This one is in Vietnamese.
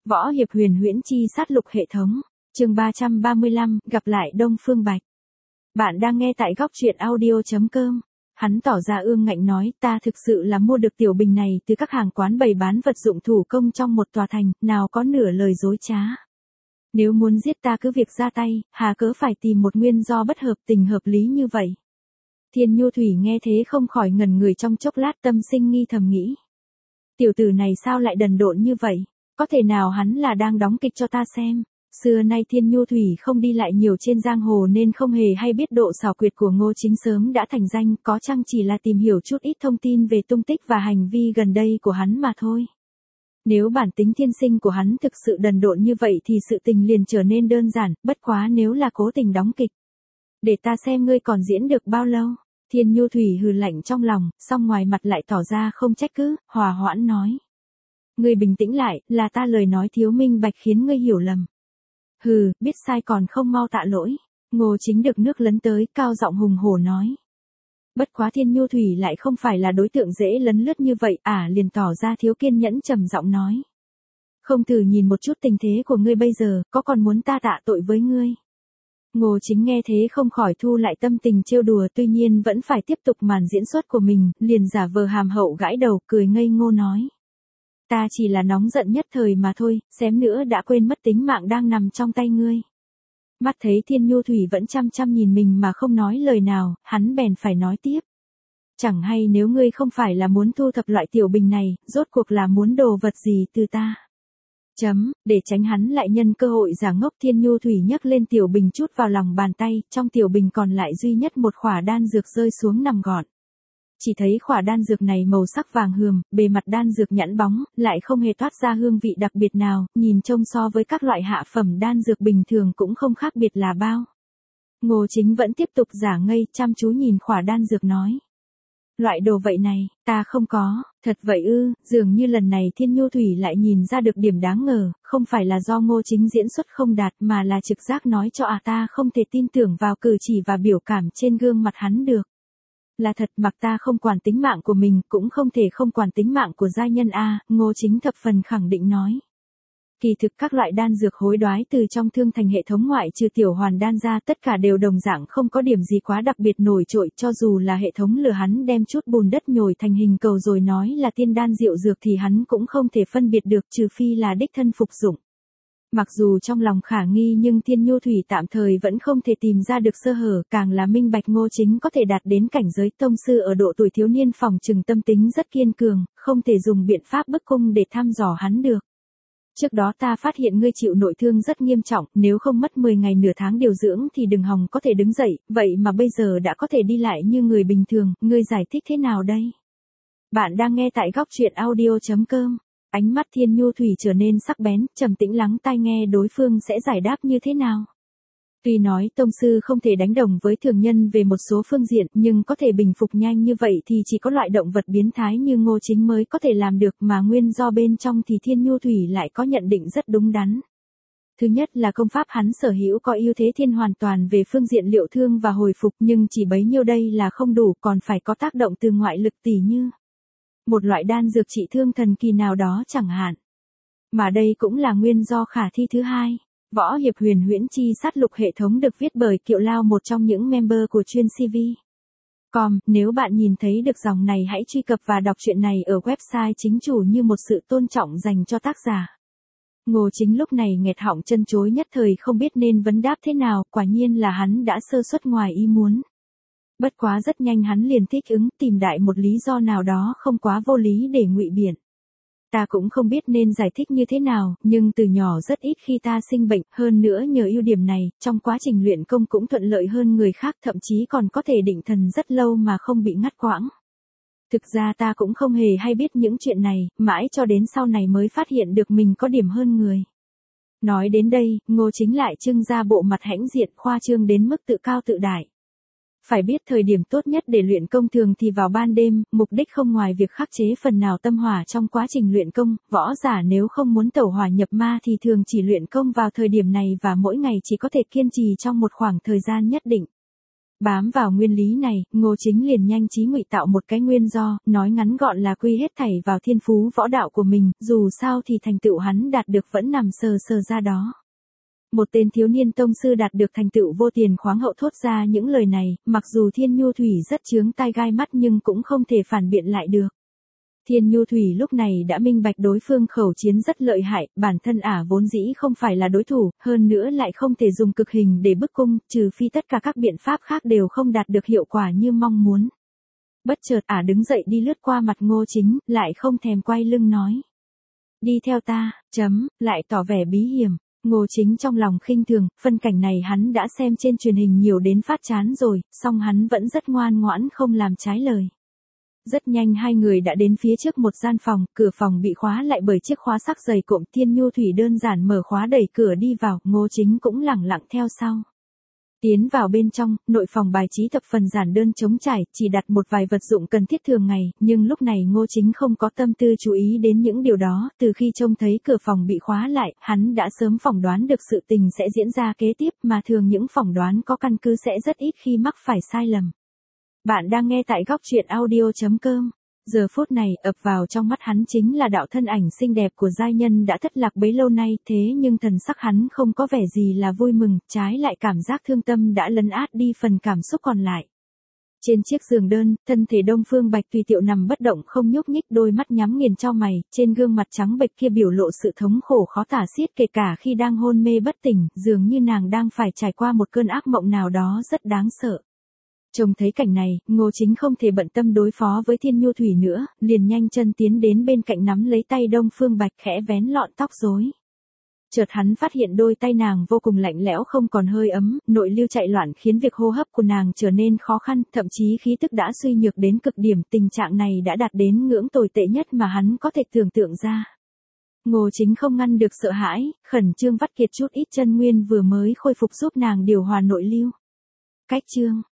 Võ Hiệp Huyền Huyễn Chi Sát Lục hệ thống, chương 335, gặp lại Đông Phương Bạch. Bạn đang nghe tại góc truyện audio.com. Hắn tỏ ra ương ngạnh nói, ta thực sự là mua được tiểu bình này từ các hàng quán bày bán vật dụng thủ công trong một tòa thành, nào có nửa lời dối trá. Nếu muốn giết ta cứ việc ra tay, hà cớ phải tìm một nguyên do bất hợp tình hợp lý như vậy. Thiên Nhu Thủy nghe thế không khỏi ngẩn người trong chốc lát, tâm sinh nghi thầm nghĩ. Tiểu tử này sao lại đần độn như vậy? Có thể nào hắn là đang đóng kịch cho ta xem? Xưa nay Thiên Nhu Thủy không đi lại nhiều trên giang hồ nên không hề hay biết độ xảo quyệt của Ngô Chính sớm đã thành danh, có chăng chỉ là tìm hiểu chút ít thông tin về tung tích và hành vi gần đây của hắn mà thôi. Nếu bản tính thiên sinh của hắn thực sự đần độn như vậy thì sự tình liền trở nên đơn giản, bất quá nếu là cố tình đóng kịch. Để ta xem ngươi còn diễn được bao lâu. Thiên Nhu Thủy hừ lạnh trong lòng, song ngoài mặt lại tỏ ra không trách cứ, hòa hoãn nói. Ngươi bình tĩnh lại, là ta lời nói thiếu minh bạch khiến ngươi hiểu lầm. Hừ, biết sai còn không mau tạ lỗi. Ngô Chính được nước lấn tới, cao giọng hùng hổ nói. Bất quá Thiên Nhu Thủy lại không phải là đối tượng dễ lấn lướt như vậy, liền tỏ ra thiếu kiên nhẫn trầm giọng nói. Không thử nhìn một chút tình thế của ngươi bây giờ, có còn muốn ta tạ tội với ngươi? Ngô Chính nghe thế không khỏi thu lại tâm tình trêu đùa, tuy nhiên vẫn phải tiếp tục màn diễn xuất của mình, liền giả vờ hàm hậu gãi đầu, cười ngây ngô nói. Ta chỉ là nóng giận nhất thời mà thôi, xém nữa đã quên mất tính mạng đang nằm trong tay ngươi. Mắt thấy Thiên Nhu Thủy vẫn chăm chăm nhìn mình mà không nói lời nào, hắn bèn phải nói tiếp. Chẳng hay nếu ngươi không phải là muốn thu thập loại tiểu bình này, rốt cuộc là muốn đồ vật gì từ ta? Để tránh hắn lại nhân cơ hội giả ngốc, Thiên Nhu Thủy nhấc lên tiểu bình chút vào lòng bàn tay, trong tiểu bình còn lại duy nhất một khỏa đan dược rơi xuống nằm gọn. Chỉ thấy khỏa đan dược này màu sắc vàng hườm, bề mặt đan dược nhẵn bóng, lại không hề toát ra hương vị đặc biệt nào, nhìn trông so với các loại hạ phẩm đan dược bình thường cũng không khác biệt là bao. Ngô Chính vẫn tiếp tục giả ngây, chăm chú nhìn khỏa đan dược nói. Loại đồ vậy này, ta không có, thật vậy ư? Dường như lần này Thiên Nhu Thủy lại nhìn ra được điểm đáng ngờ, không phải là do Ngô Chính diễn xuất không đạt mà là trực giác nói cho ta không thể tin tưởng vào cử chỉ và biểu cảm trên gương mặt hắn được. Là thật, mặc ta không quản tính mạng của mình, cũng không thể không quản tính mạng của giai nhân Ngô Chính thập phần khẳng định nói. Kỳ thực các loại đan dược hối đoái từ trong thương thành hệ thống ngoại trừ tiểu hoàn đan ra tất cả đều đồng dạng, không có điểm gì quá đặc biệt nổi trội, cho dù là hệ thống lừa hắn đem chút bùn đất nhồi thành hình cầu rồi nói là tiên đan diệu dược thì hắn cũng không thể phân biệt được, trừ phi là đích thân phục dụng. Mặc dù trong lòng khả nghi nhưng Thiên Nhu Thủy tạm thời vẫn không thể tìm ra được sơ hở, càng là minh bạch Ngô Chính có thể đạt đến cảnh giới tông sư ở độ tuổi thiếu niên, phòng trừng tâm tính rất kiên cường, không thể dùng biện pháp bức cung để thăm dò hắn được. Trước đó ta phát hiện ngươi chịu nội thương rất nghiêm trọng, nếu không mất 10 ngày nửa tháng điều dưỡng thì đừng hòng có thể đứng dậy, vậy mà bây giờ đã có thể đi lại như người bình thường, ngươi giải thích thế nào đây? Bạn đang nghe tại góc truyện audio.com. Ánh mắt Thiên Nhu Thủy trở nên sắc bén, trầm tĩnh lắng tai nghe đối phương sẽ giải đáp như thế nào. Tuy nói tông sư không thể đánh đồng với thường nhân về một số phương diện, nhưng có thể bình phục nhanh như vậy thì chỉ có loại động vật biến thái như Ngô Chính mới có thể làm được, mà nguyên do bên trong thì Thiên Nhu Thủy lại có nhận định rất đúng đắn. Thứ nhất là công pháp hắn sở hữu có ưu thế thiên hoàn toàn về phương diện liệu thương và hồi phục, nhưng chỉ bấy nhiêu đây là không đủ, còn phải có tác động từ ngoại lực tỉ như một loại đan dược trị thương thần kỳ nào đó chẳng hạn. Mà đây cũng là nguyên do khả thi thứ hai. Võ Hiệp Huyền Huyễn Chi Sát Lục hệ thống được viết bởi Kiệu Lao, một trong những member của chuyên CV.com. Nếu bạn nhìn thấy được dòng này hãy truy cập và đọc truyện này ở website chính chủ như một sự tôn trọng dành cho tác giả. Ngô Chính lúc này nghẹt họng chân chối, nhất thời không biết nên vấn đáp thế nào, quả nhiên là hắn đã sơ suất ngoài ý muốn. Bất quá rất nhanh hắn liền thích ứng, tìm đại một lý do nào đó không quá vô lý để ngụy biện. Ta cũng không biết nên giải thích như thế nào, nhưng từ nhỏ rất ít khi ta sinh bệnh, hơn nữa nhờ ưu điểm này, trong quá trình luyện công cũng thuận lợi hơn người khác, thậm chí còn có thể định thần rất lâu mà không bị ngắt quãng. Thực ra ta cũng không hề hay biết những chuyện này, mãi cho đến sau này mới phát hiện được mình có điểm hơn người. Nói đến đây, Ngô Chính lại trưng ra bộ mặt hãnh diện, khoa trương đến mức tự cao tự đại. Phải biết thời điểm tốt nhất để luyện công thường thì vào ban đêm, mục đích không ngoài việc khắc chế phần nào tâm hỏa trong quá trình luyện công, võ giả nếu không muốn tẩu hỏa nhập ma thì thường chỉ luyện công vào thời điểm này và mỗi ngày chỉ có thể kiên trì trong một khoảng thời gian nhất định. Bám vào nguyên lý này, Ngô Chính liền nhanh trí ngụy tạo một cái nguyên do, nói ngắn gọn là quy hết thảy vào thiên phú võ đạo của mình, dù sao thì thành tựu hắn đạt được vẫn nằm sờ sờ ra đó. Một tên thiếu niên tông sư đạt được thành tựu vô tiền khoáng hậu thốt ra những lời này, mặc dù Thiên Nhu Thủy rất chướng tai gai mắt nhưng cũng không thể phản biện lại được. Thiên Nhu Thủy lúc này đã minh bạch đối phương khẩu chiến rất lợi hại, bản thân ả vốn dĩ không phải là đối thủ, hơn nữa lại không thể dùng cực hình để bức cung, trừ phi tất cả các biện pháp khác đều không đạt được hiệu quả như mong muốn. Bất chợt ả đứng dậy đi lướt qua mặt Ngô Chính, lại không thèm quay lưng nói. Đi theo ta, lại tỏ vẻ bí hiểm. Ngô Chính trong lòng khinh thường, phân cảnh này hắn đã xem trên truyền hình nhiều đến phát chán rồi, song hắn vẫn rất ngoan ngoãn không làm trái lời. Rất nhanh hai người đã đến phía trước một gian phòng, cửa phòng bị khóa lại bởi chiếc khóa sắc dày cộm. Thiên Nhu Thủy đơn giản mở khóa đẩy cửa đi vào, Ngô Chính cũng lẳng lặng theo sau. Tiến vào bên trong, nội phòng bài trí thập phần giản đơn trống trải, chỉ đặt một vài vật dụng cần thiết thường ngày, nhưng lúc này Ngô Chính không có tâm tư chú ý đến những điều đó, từ khi trông thấy cửa phòng bị khóa lại, hắn đã sớm phỏng đoán được sự tình sẽ diễn ra kế tiếp, mà thường những phỏng đoán có căn cứ sẽ rất ít khi mắc phải sai lầm. Bạn đang nghe tại góc truyện audio.com. Giờ phút này, ập vào trong mắt hắn chính là đạo thân ảnh xinh đẹp của giai nhân đã thất lạc bấy lâu nay, thế nhưng thần sắc hắn không có vẻ gì là vui mừng, trái lại cảm giác thương tâm đã lấn át đi phần cảm xúc còn lại. Trên chiếc giường đơn, thân thể Đông Phương Bạch tùy tiệu nằm bất động không nhúc nhích, đôi mắt nhắm nghiền chau mày, trên gương mặt trắng bệch kia biểu lộ sự thống khổ khó tả xiết, kể cả khi đang hôn mê bất tỉnh, dường như nàng đang phải trải qua một cơn ác mộng nào đó rất đáng sợ. Trông thấy cảnh này, Ngô Chính không thể bận tâm đối phó với Thiên Nhu Thủy nữa, liền nhanh chân tiến đến bên cạnh nắm lấy tay Đông Phương Bạch khẽ vén lọn tóc rối. Chợt hắn phát hiện đôi tay nàng vô cùng lạnh lẽo không còn hơi ấm, nội lưu chạy loạn khiến việc hô hấp của nàng trở nên khó khăn, thậm chí khí tức đã suy nhược đến cực điểm, tình trạng này đã đạt đến ngưỡng tồi tệ nhất mà hắn có thể tưởng tượng ra. Ngô Chính không ngăn được sợ hãi, khẩn trương vắt kiệt chút ít chân nguyên vừa mới khôi phục giúp nàng điều hòa nội lưu. Cách chương